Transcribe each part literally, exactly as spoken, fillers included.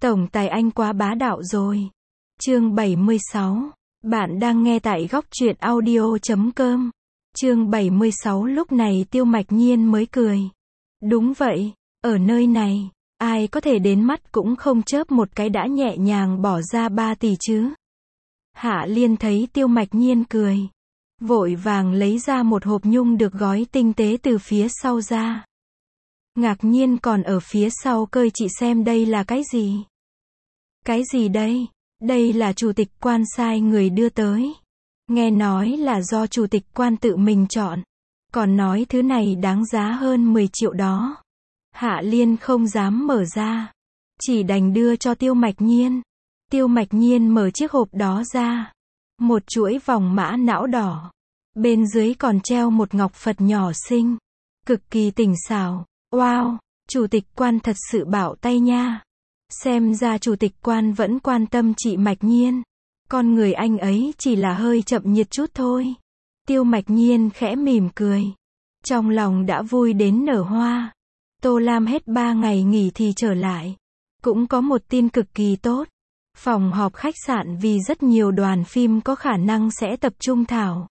Tổng tài anh quá bá đạo rồi. Chương bảy mươi sáu. Bạn đang nghe tại góc truyện audio chấm com. Chương bảy mươi sáu. Lúc này Tiêu Mạch Nhiên mới cười. Đúng vậy, ở nơi này, ai có thể đến mắt cũng không chớp một cái đã nhẹ nhàng bỏ ra ba tỷ chứ. Hạ Liên thấy Tiêu Mạch Nhiên cười, vội vàng lấy ra một hộp nhung được gói tinh tế từ phía sau ra. Ngạc nhiên còn ở phía sau cơi, chị xem đây là cái gì? Cái gì đây? Đây là chủ tịch quan sai người đưa tới. Nghe nói là do chủ tịch quan tự mình chọn. Còn nói thứ này đáng giá hơn mười triệu đó. Hạ Liên không dám mở ra, chỉ đành đưa cho Tiêu Mạch Nhiên. Tiêu Mạch Nhiên mở chiếc hộp đó ra. Một chuỗi vòng mã não đỏ. Bên dưới còn treo một ngọc Phật nhỏ xinh. Cực kỳ tinh xảo. Wow, chủ tịch quan thật sự bảo tay nha. Xem ra chủ tịch quan vẫn quan tâm chị Mạch Nhiên. Con người anh ấy chỉ là hơi chậm nhiệt chút thôi. Tiêu Mạch Nhiên khẽ mỉm cười. Trong lòng đã vui đến nở hoa. Tô Lam hết ba ngày nghỉ thì trở lại. Cũng có một tin cực kỳ tốt. Phòng họp khách sạn vì rất nhiều đoàn phim có khả năng sẽ tập trung thảo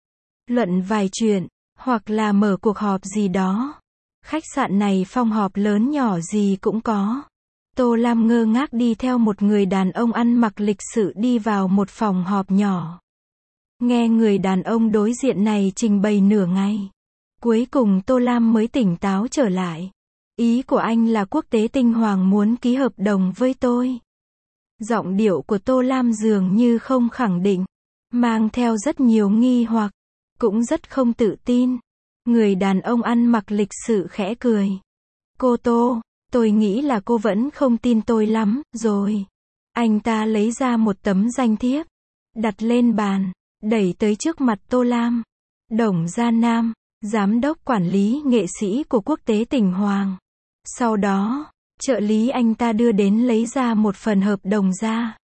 luận vài chuyện, hoặc là mở cuộc họp gì đó. Khách sạn này phòng họp lớn nhỏ gì cũng có. Tô Lam ngơ ngác đi theo một người đàn ông ăn mặc lịch sự đi vào một phòng họp nhỏ. Nghe người đàn ông đối diện này trình bày nửa ngày. Cuối cùng Tô Lam mới tỉnh táo trở lại. Ý của anh là Quốc tế Tinh Hoàng muốn ký hợp đồng với tôi. Giọng điệu của Tô Lam dường như không khẳng định, mang theo rất nhiều nghi hoặc, cũng rất không tự tin. Người đàn ông ăn mặc lịch sự khẽ cười. Cô Tô, tôi nghĩ là cô vẫn không tin tôi lắm, rồi. Anh ta lấy ra một tấm danh thiếp, đặt lên bàn, đẩy tới trước mặt Tô Lam. Đồng Gia Nam, giám đốc quản lý nghệ sĩ của Quốc tế Tinh Hoàng. Sau đó, trợ lý anh ta đưa đến lấy ra một phần hợp đồng ra.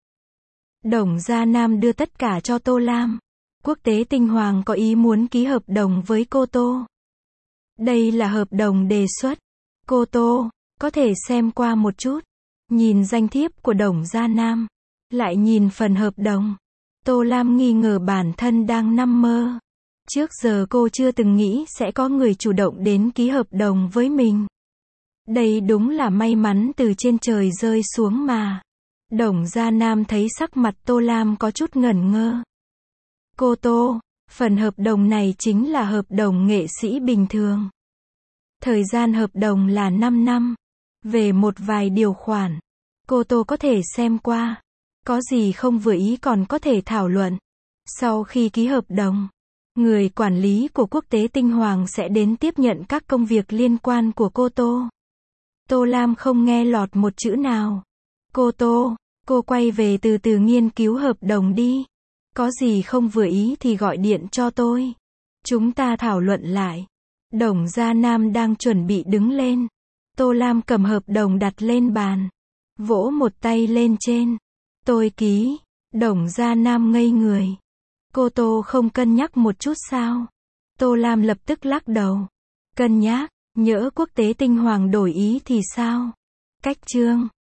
Đồng Gia Nam đưa tất cả cho Tô Lam. Quốc tế Tinh Hoàng có ý muốn ký hợp đồng với cô Tô. Đây là hợp đồng đề xuất. Cô Tô, có thể xem qua một chút. Nhìn danh thiếp của Đồng Gia Nam, lại nhìn phần hợp đồng. Tô Lam nghi ngờ bản thân đang nằm mơ. Trước giờ cô chưa từng nghĩ sẽ có người chủ động đến ký hợp đồng với mình. Đây đúng là may mắn từ trên trời rơi xuống mà. Đồng Gia Nam thấy sắc mặt Tô Lam có chút ngẩn ngơ. Cô Tô, phần hợp đồng này chính là hợp đồng nghệ sĩ bình thường. Thời gian hợp đồng là năm năm. Về một vài điều khoản, cô Tô có thể xem qua. Có gì không vừa ý còn có thể thảo luận. Sau khi ký hợp đồng, người quản lý của Quốc tế Tinh Hoàng sẽ đến tiếp nhận các công việc liên quan của cô Tô. Tô Lam không nghe lọt một chữ nào. Cô Tô, cô quay về từ từ nghiên cứu hợp đồng đi. Có gì không vừa ý thì gọi điện cho tôi. Chúng ta thảo luận lại. Đồng Gia Nam đang chuẩn bị đứng lên. Tô Lam cầm hợp đồng đặt lên bàn. Vỗ một tay lên trên. Tôi ký. Đồng Gia Nam ngây người. Cô Tô không cân nhắc một chút sao? Tô Lam lập tức lắc đầu. Cân nhắc, nhỡ Quốc tế Tinh Hoàng đổi ý thì sao? Cách chương.